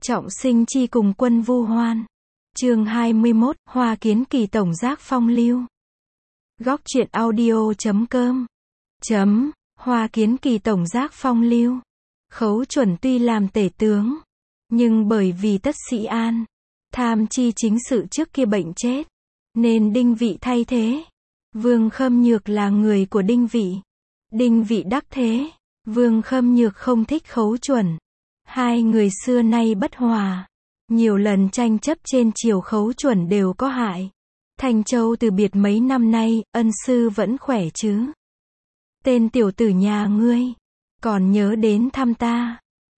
Trọng sinh chi cùng quân vu hoan. Chương 21, Hoa Kiến Kỳ tổng giác phong lưu. Góc truyện audio.com. Hoa Kiến Kỳ tổng giác phong lưu. Khấu Chuẩn tuy làm tể tướng, nhưng bởi vì Tất Sĩ An tham chi chính sự trước kia bệnh chết, nên Đinh Vị thay thế. Vương Khâm Nhược là người của Đinh Vị. Đinh Vị đắc thế, Vương Khâm Nhược không thích Khấu Chuẩn. Hai người xưa nay bất hòa, nhiều lần tranh chấp trên triều. Khấu Chuẩn đều có hại. Thanh Châu từ biệt mấy năm nay, ân sư vẫn khỏe chứ? Tên tiểu tử nhà ngươi còn nhớ đến thăm ta?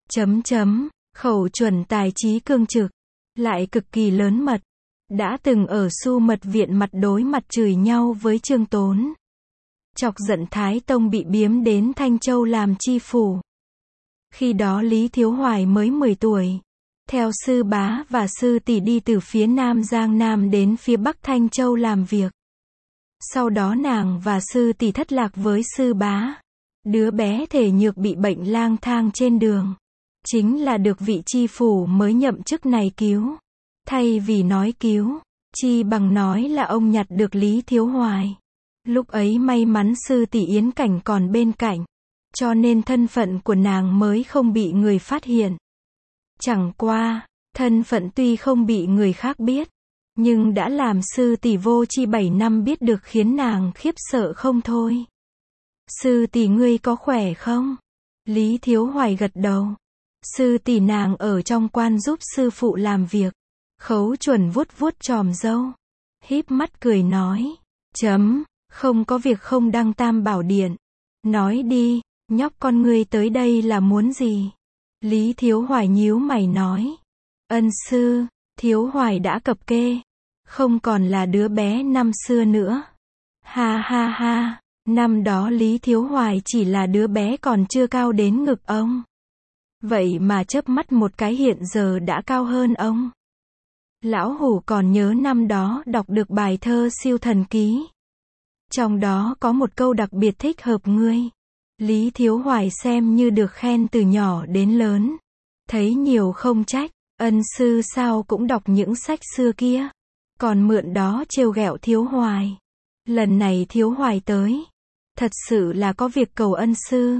Khẩu Chuẩn tài trí cương trực, lại cực kỳ lớn mật, đã từng ở Su Mật viện mặt đối mặt chửi nhau với Trương Tốn, chọc giận Thái Tông bị biếm đến Thanh Châu làm chi phủ. Khi đó Lý Thiếu Hoài mới 10 tuổi, theo sư bá và sư tỷ đi từ phía Nam Giang Nam đến phía Bắc Thanh Châu làm việc. Sau đó nàng và sư tỷ thất lạc với sư bá. Đứa bé thể nhược bị bệnh lang thang trên đường. Chính là được vị chi phủ mới nhậm chức này cứu. Thay vì nói cứu, chi bằng nói là ông nhặt được Lý Thiếu Hoài. Lúc ấy may mắn sư tỷ Yến Cảnh còn bên cạnh, cho nên thân phận của nàng mới không bị người phát hiện. Chẳng qua, thân phận tuy không bị người khác biết, nhưng đã làm sư tỷ vô chi 7 năm biết được khiến nàng khiếp sợ không thôi. Sư tỷ ngươi có khỏe không? Lý Thiếu Hoài gật đầu. Sư tỷ nàng ở trong quan giúp sư phụ làm việc. Khấu Chuẩn vuốt vuốt chòm râu, híp mắt cười nói, không có việc không đăng Tam Bảo Điện. Nói đi, nhóc con ngươi tới đây là muốn gì? Lý Thiếu Hoài nhíu mày nói, ân sư, Thiếu Hoài đã cập kê, không còn là đứa bé năm xưa nữa. Ha ha ha, năm đó Lý Thiếu Hoài chỉ là đứa bé còn chưa cao đến ngực ông. Vậy mà chớp mắt một cái hiện giờ đã cao hơn ông. Lão Hủ còn nhớ năm đó đọc được bài thơ Siêu Thần Ký. Trong đó có một câu đặc biệt thích hợp ngươi. Lý Thiếu Hoài xem như được khen từ nhỏ đến lớn. Thấy nhiều không trách, ân sư sao cũng đọc những sách xưa kia. Còn mượn đó trêu ghẹo Thiếu Hoài. Lần này Thiếu Hoài tới, thật sự là có việc cầu ân sư.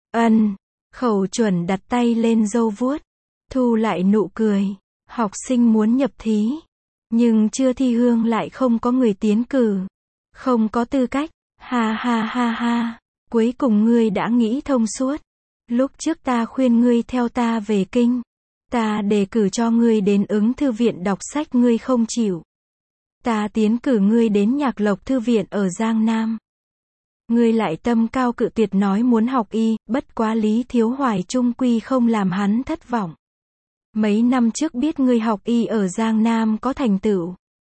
Khẩu Chuẩn đặt tay lên râu vuốt, thu lại nụ cười. Học sinh muốn nhập thí, nhưng chưa thi hương lại không có người tiến cử. Không có tư cách. Ha ha ha ha. Cuối cùng ngươi đã nghĩ thông suốt. Lúc trước ta khuyên ngươi theo ta về kinh. Ta đề cử cho ngươi đến ứng thư viện đọc sách ngươi không chịu. Ta tiến cử ngươi đến Nhạc Lộc thư viện ở Giang Nam. Ngươi lại tâm cao cự tuyệt nói muốn học y, bất quá Lý Thiếu Hoài chung quy không làm hắn thất vọng. Mấy năm trước biết ngươi học y ở Giang Nam có thành tựu.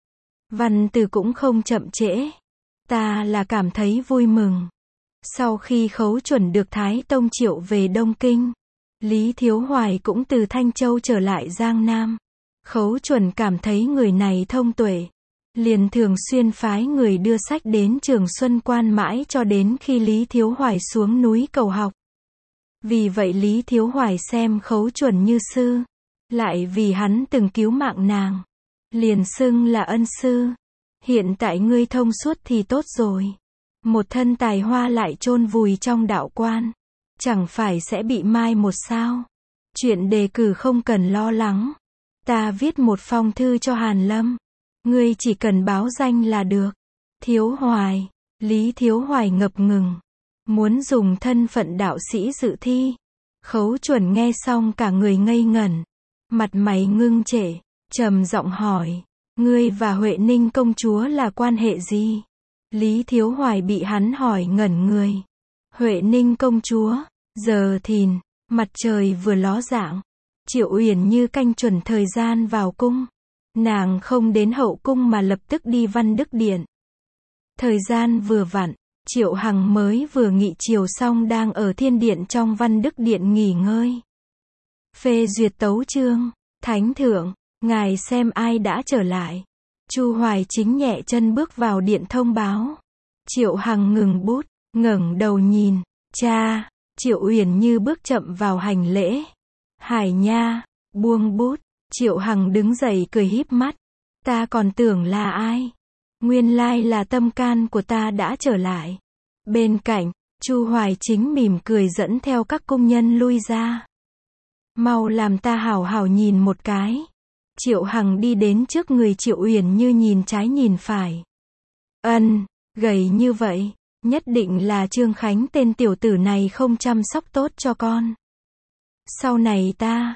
Văn từ cũng không chậm trễ. Ta là cảm thấy vui mừng. Sau khi Khấu Chuẩn được Thái Tông triệu về Đông Kinh, Lý Thiếu Hoài cũng từ Thanh Châu trở lại Giang Nam. Khấu Chuẩn cảm thấy người này thông tuệ, liền thường xuyên phái người đưa sách đến Trường Xuân Quan mãi cho đến khi Lý Thiếu Hoài xuống núi cầu học. Vì vậy Lý Thiếu Hoài xem Khấu Chuẩn như sư, lại vì hắn từng cứu mạng nàng, liền xưng là ân sư. Hiện tại ngươi thông suốt thì tốt rồi. Một thân tài hoa lại chôn vùi trong đạo quan, chẳng phải sẽ bị mai một sao? Chuyện đề cử không cần lo lắng. Ta viết một phong thư cho Hàn Lâm. Ngươi chỉ cần báo danh là được. Thiếu Hoài. Lý Thiếu Hoài ngập ngừng, muốn dùng thân phận đạo sĩ dự thi. Khấu Chuẩn nghe xong cả người ngây ngẩn, mặt mày ngưng trệ, trầm giọng hỏi, ngươi và Huệ Ninh công chúa là quan hệ gì? Lý Thiếu Hoài bị hắn hỏi ngẩn người. Huệ Ninh công chúa, giờ thìn, mặt trời vừa ló dạng, Triệu Uyển Như canh chuẩn thời gian vào cung. Nàng không đến hậu cung mà lập tức đi Văn Đức Điện. Thời gian vừa vặn, Triệu Hằng mới vừa nghị chiều xong đang ở Thiên Điện trong Văn Đức Điện nghỉ ngơi. Phê duyệt tấu chương, Thánh thượng, ngài xem ai đã trở lại. Chu Hoài Chính nhẹ chân bước vào điện thông báo. Triệu Hằng ngừng bút, ngẩng đầu nhìn, cha. Triệu Uyển Như bước chậm vào hành lễ. Hải nha, Buông bút, Triệu Hằng đứng dậy cười híp mắt. Ta còn tưởng là ai? Nguyên lai là tâm can của ta đã trở lại. Bên cạnh, Chu Hoài Chính mỉm cười dẫn theo các công nhân lui ra. Mau làm ta hảo hảo nhìn một cái. Triệu Hằng đi đến trước người Triệu Uyển Như nhìn trái nhìn phải. Gầy như vậy, nhất định là Trương Khánh tên tiểu tử này không chăm sóc tốt cho con. Sau này ta,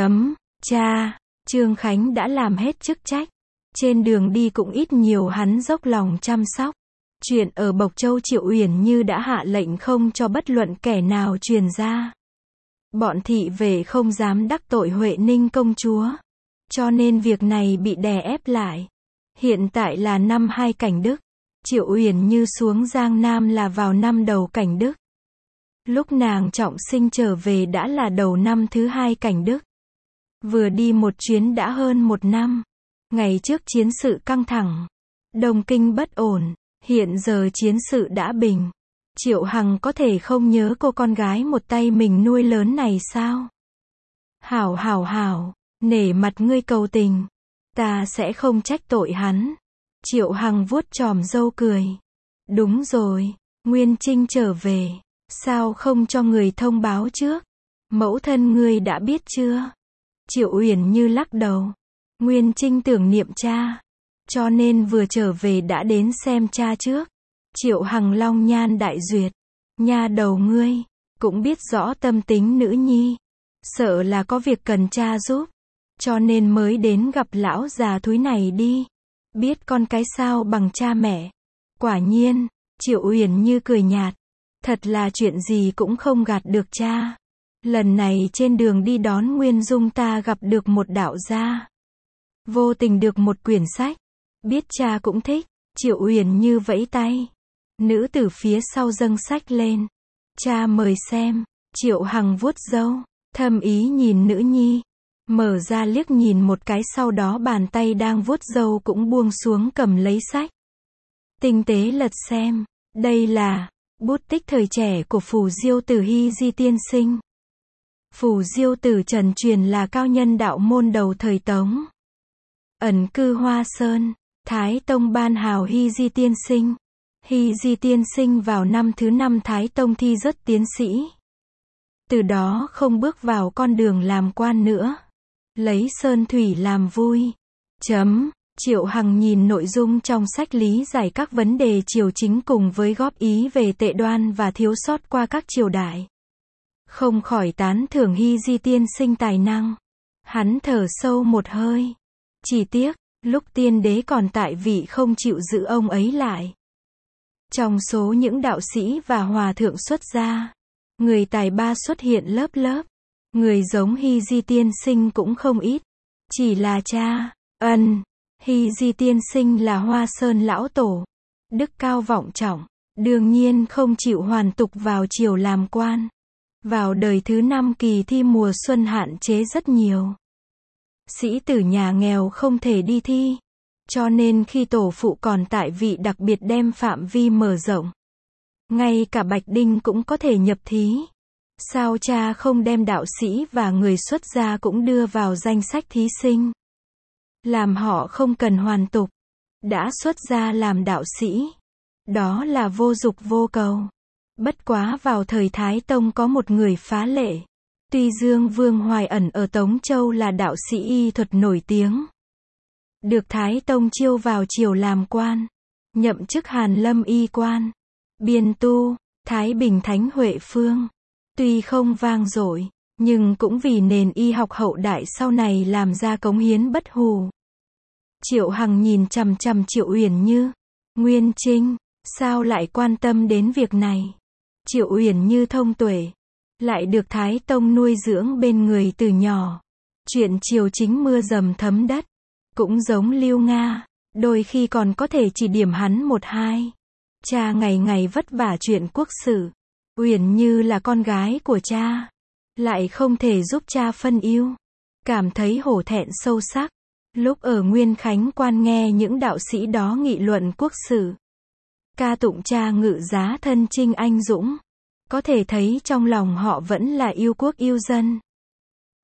cha, Trương Khánh đã làm hết chức trách. Trên đường đi cũng ít nhiều hắn dốc lòng chăm sóc. Chuyện ở Bộc Châu Triệu Uyển Như đã hạ lệnh không cho bất luận kẻ nào truyền ra. Bọn thị vệ không dám đắc tội Huệ Ninh công chúa. Cho nên việc này bị đè ép lại. Hiện tại là năm 2 Cảnh Đức. Triệu Uyển Như xuống Giang Nam là vào năm đầu Cảnh Đức. Lúc nàng trọng sinh trở về đã là đầu năm thứ 2 Cảnh Đức. Vừa đi một chuyến đã hơn 1 năm. Ngày trước chiến sự căng thẳng. Đông Kinh bất ổn. Hiện giờ chiến sự đã bình. Triệu Hằng có thể không nhớ cô con gái một tay mình nuôi lớn này sao? Hảo, nể mặt ngươi cầu tình. Ta sẽ không trách tội hắn. Triệu Hằng vuốt chòm râu cười. Đúng rồi, Nguyên Trinh trở về. Sao không cho người thông báo trước? Mẫu thân ngươi đã biết chưa? Triệu Uyển Như lắc đầu. Nguyên Trinh tưởng niệm cha. Cho nên vừa trở về đã đến xem cha trước. Triệu Hằng long nhan đại duyệt. Nha đầu ngươi, cũng biết rõ tâm tính nữ nhi. Sợ là có việc cần cha giúp. Cho nên mới đến gặp lão già thúi này đi. Biết con cái sao bằng cha mẹ. Quả nhiên, Triệu Uyển Như cười nhạt. Thật là chuyện gì cũng không gạt được cha. Lần này trên đường đi đón Nguyên Dung ta gặp được một đạo gia. Vô tình được một quyển sách. Biết cha cũng thích. Triệu Uyển Như vẫy tay. Nữ tử phía sau dâng sách lên. Cha mời xem. Triệu Hằng vuốt râu. Thâm ý nhìn nữ nhi. Mở ra liếc nhìn một cái, sau đó bàn tay đang vuốt râu cũng buông xuống cầm lấy sách. Tinh tế lật xem. Đây là bút tích thời trẻ của Phù Diêu Tử Hy Di tiên sinh. Phù Diêu Tử Trần truyền là cao nhân đạo môn đầu thời Tống. Ẩn cư Hoa Sơn. Thái Tông ban hào Hy Di tiên sinh. Hy Di tiên sinh vào năm thứ 5 Thái Tông thi rất tiến sĩ. Từ đó không bước vào con đường làm quan nữa. Lấy sơn thủy làm vui. Triệu Hằng nhìn nội dung trong sách lý giải các vấn đề triều chính cùng với góp ý về tệ đoan và thiếu sót qua các triều đại. Không khỏi tán thưởng Hy Di tiên sinh tài năng. Hắn thở sâu một hơi. Chỉ tiếc, lúc tiên đế còn tại vị không chịu giữ ông ấy lại. Trong số những đạo sĩ và hòa thượng xuất gia, người tài ba xuất hiện lớp lớp. Người giống Hy Di tiên sinh cũng không ít. Chỉ là cha, Hy Di tiên sinh là Hoa Sơn lão tổ. Đức cao vọng trọng, đương nhiên không chịu hoàn tục vào triều làm quan. Vào đời thứ 5 kỳ thi mùa xuân hạn chế rất nhiều. Sĩ tử nhà nghèo không thể đi thi. Cho nên khi tổ phụ còn tại vị đặc biệt đem phạm vi mở rộng. Ngay cả Bạch Đinh cũng có thể nhập thí. Sao cha không đem đạo sĩ và người xuất gia cũng đưa vào danh sách thí sinh? Làm họ không cần hoàn tục. Đã xuất gia làm đạo sĩ. Đó là vô dục vô cầu. Bất quá vào thời Thái Tông có một người phá lệ. Tuy Dương Vương Hoài Ẩn ở Tống Châu là đạo sĩ y thuật nổi tiếng. Được Thái Tông chiêu vào triều làm quan. Nhậm chức Hàn Lâm y quan. Biên tu, Thái Bình Thánh Huệ Phương. Tuy không vang dội, nhưng cũng vì nền y học hậu đại sau này làm ra cống hiến bất hủ. Triệu Hằng nhìn chằm chằm Triệu Uyển Như. Nguyên Trinh, sao lại quan tâm đến việc này? Triệu Uyển Như thông tuệ, lại được Thái Tông nuôi dưỡng bên người từ nhỏ. Chuyện triều chính mưa dầm thấm đất. Cũng giống Lưu Nga, đôi khi còn có thể chỉ điểm hắn một hai. Cha ngày ngày vất vả chuyện quốc sự. Uyển Như là con gái của cha, lại không thể giúp cha phân ưu. Cảm thấy hổ thẹn sâu sắc. Lúc ở Nguyên Khánh Quan nghe những đạo sĩ đó nghị luận quốc sự, ca tụng cha ngự giá thân chinh anh dũng, có thể thấy trong lòng họ vẫn là yêu quốc yêu dân.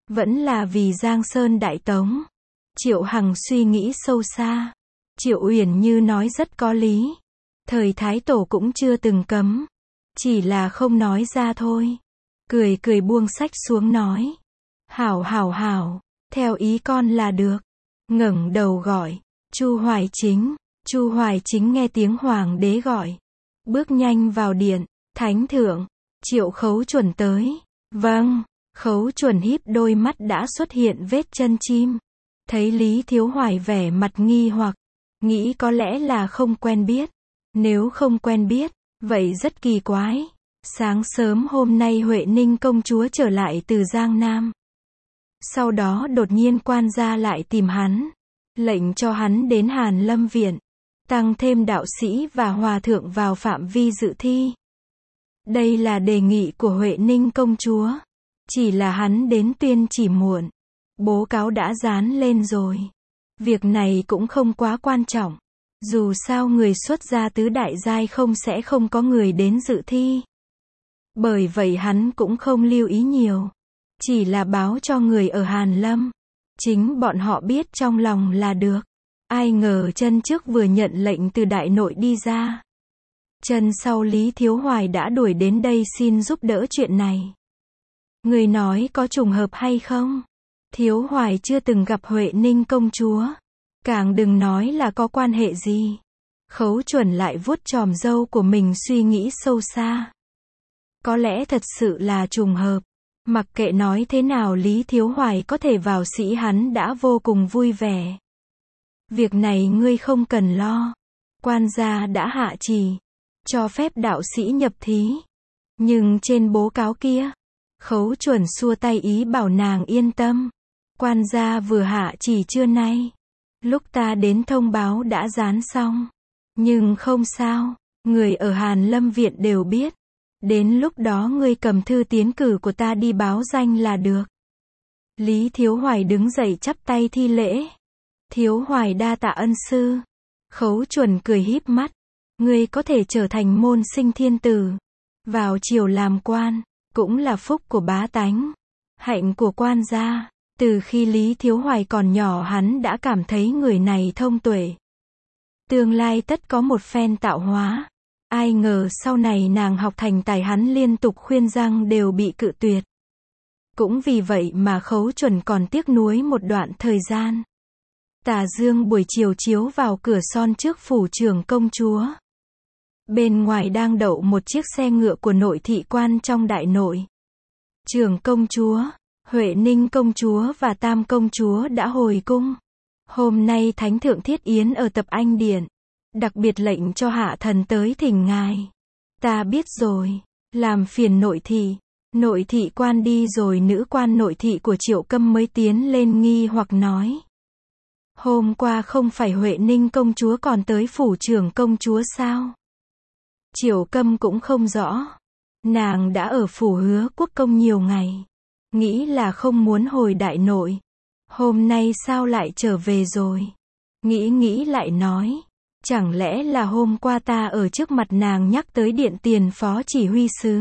Vẫn là vì Giang Sơn Đại Tống. Triệu Hằng suy nghĩ sâu xa. Triệu Uyển Như nói rất có lý. Thời Thái Tổ cũng chưa từng cấm. Chỉ là không nói ra thôi. Cười cười buông sách xuống nói. Hảo hảo hảo, theo ý con là được. Ngẩng đầu gọi. Chu Hoài Chính. Chu Hoài Chính nghe tiếng hoàng đế gọi. Bước nhanh vào điện. Thánh thượng. Triệu Khấu Chuẩn tới. Vâng. Khấu Chuẩn híp đôi mắt đã xuất hiện vết chân chim. Thấy Lý Thiếu Hoài vẻ mặt nghi hoặc. Nghĩ có lẽ là không quen biết. Nếu không quen biết, vậy rất kỳ quái. Sáng sớm hôm nay Huệ Ninh công chúa trở lại từ Giang Nam. Sau đó đột nhiên quan gia lại tìm hắn. Lệnh cho hắn đến Hàn Lâm Viện. Tăng thêm đạo sĩ và hòa thượng vào phạm vi dự thi. Đây là đề nghị của Huệ Ninh công chúa. Chỉ là hắn đến tuyên chỉ muộn. Bố cáo đã dán lên rồi. Việc này cũng không quá quan trọng. Dù sao người xuất gia tứ đại giai sẽ không có người đến dự thi. Bởi vậy hắn cũng không lưu ý nhiều. Chỉ là báo cho người ở Hàn Lâm. Chính bọn họ biết trong lòng là được. Ai ngờ chân trước vừa nhận lệnh từ đại nội đi ra. Chân sau Lý Thiếu Hoài đã đuổi đến đây xin giúp đỡ chuyện này. Người nói có trùng hợp hay không? Thiếu Hoài chưa từng gặp Huệ Ninh công chúa. Càng đừng nói là có quan hệ gì. Khấu Chuẩn lại vuốt chòm râu của mình suy nghĩ sâu xa. Có lẽ thật sự là trùng hợp. Mặc kệ nói thế nào Lý Thiếu Hoài có thể vào sĩ hắn đã vô cùng vui vẻ. Việc này ngươi không cần lo. Quan gia đã hạ chỉ. Cho phép đạo sĩ nhập thí. Nhưng trên bố cáo kia. Khấu Chuẩn xua tay ý bảo nàng yên tâm. Quan gia vừa hạ chỉ trưa nay. Lúc ta đến thông báo đã dán xong. Nhưng không sao. Người ở Hàn Lâm Viện đều biết. Đến lúc đó ngươi cầm thư tiến cử của ta đi báo danh là được. Lý Thiếu Hoài đứng dậy chắp tay thi lễ. Thiếu Hoài đa tạ ân sư. Khấu Chuẩn cười híp mắt. Ngươi có thể trở thành môn sinh thiên tử. Vào triều làm quan. Cũng là phúc của bá tánh. Hạnh của quan gia. Từ khi Lý Thiếu Hoài còn nhỏ hắn đã cảm thấy người này thông tuệ. Tương lai tất có một phen tạo hóa. Ai ngờ sau này nàng học thành tài hắn liên tục khuyên răng đều bị cự tuyệt. Cũng vì vậy mà Khấu Chuẩn còn tiếc nuối một đoạn thời gian. Tà dương buổi chiều chiếu vào cửa son trước phủ trưởng công chúa. Bên ngoài đang đậu một chiếc xe ngựa của nội thị quan trong đại nội. Trưởng công chúa, Huệ Ninh công chúa và Tam công chúa đã hồi cung. Hôm nay Thánh thượng thiết yến ở Tập Anh Điện. Đặc biệt lệnh cho hạ thần tới thỉnh ngài. Ta biết rồi. Làm phiền nội thị. Nội thị quan đi rồi nữ quan nội thị của Triệu Câm mới tiến lên nghi hoặc nói. Hôm qua không phải Huệ Ninh công chúa còn tới phủ trưởng công chúa sao? Triệu Câm cũng không rõ. Nàng đã ở phủ Hứa Quốc công nhiều ngày. Nghĩ là không muốn hồi đại nội. Hôm nay sao lại trở về rồi? Nghĩ lại nói. Chẳng lẽ là hôm qua ta ở trước mặt nàng nhắc tới điện tiền phó chỉ huy sứ.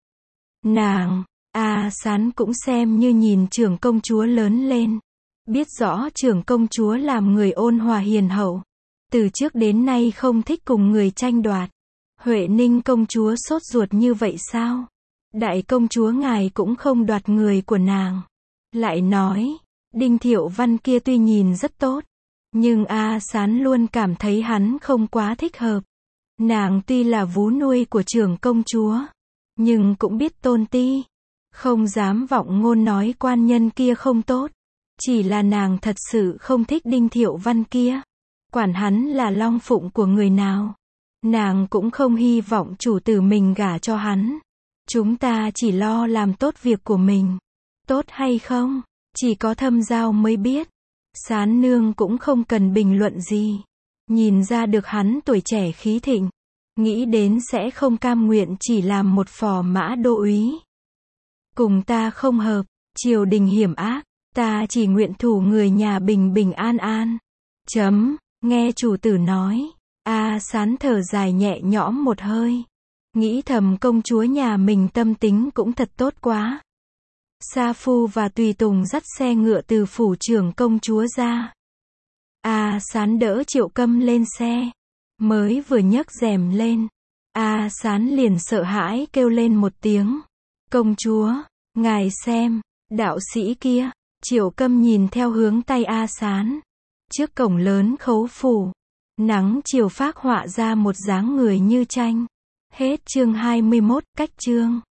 Nàng, Sán cũng xem như nhìn trưởng công chúa lớn lên. Biết rõ trưởng công chúa làm người ôn hòa hiền hậu. Từ trước đến nay không thích cùng người tranh đoạt. Huệ Ninh công chúa sốt ruột như vậy sao? Đại công chúa ngài cũng không đoạt người của nàng. Lại nói, Đinh Thiệu Văn kia tuy nhìn rất tốt. Nhưng Sán luôn cảm thấy hắn không quá thích hợp. Nàng tuy là vú nuôi của trưởng công chúa. Nhưng cũng biết tôn ti. Không dám vọng ngôn nói quan nhân kia không tốt. Chỉ là nàng thật sự không thích Đinh Thiệu Văn kia. Quản hắn là long phụng của người nào. Nàng cũng không hy vọng chủ tử mình gả cho hắn. Chúng ta chỉ lo làm tốt việc của mình. Tốt hay không, chỉ có thâm giao mới biết. Sán nương cũng không cần bình luận gì. Nhìn ra được hắn tuổi trẻ khí thịnh. Nghĩ đến sẽ không cam nguyện chỉ làm một phò mã đô úy. Cùng ta không hợp, triều đình hiểm ác. Ta chỉ nguyện thủ người nhà bình bình an an. Nghe chủ tử nói. Sán thở dài nhẹ nhõm một hơi. Nghĩ thầm công chúa nhà mình tâm tính cũng thật tốt quá. Sa Phu và tùy tùng dắt xe ngựa từ phủ trưởng công chúa ra. A Sán đỡ Triệu Câm lên xe. Mới vừa nhấc rèm lên, A Sán liền sợ hãi kêu lên một tiếng. Công chúa, ngài xem, đạo sĩ kia. Triệu Câm nhìn theo hướng tay A Sán. Trước cổng lớn khấu phủ, nắng chiều phác họa ra một dáng người như tranh. Hết chương 21, cách chương.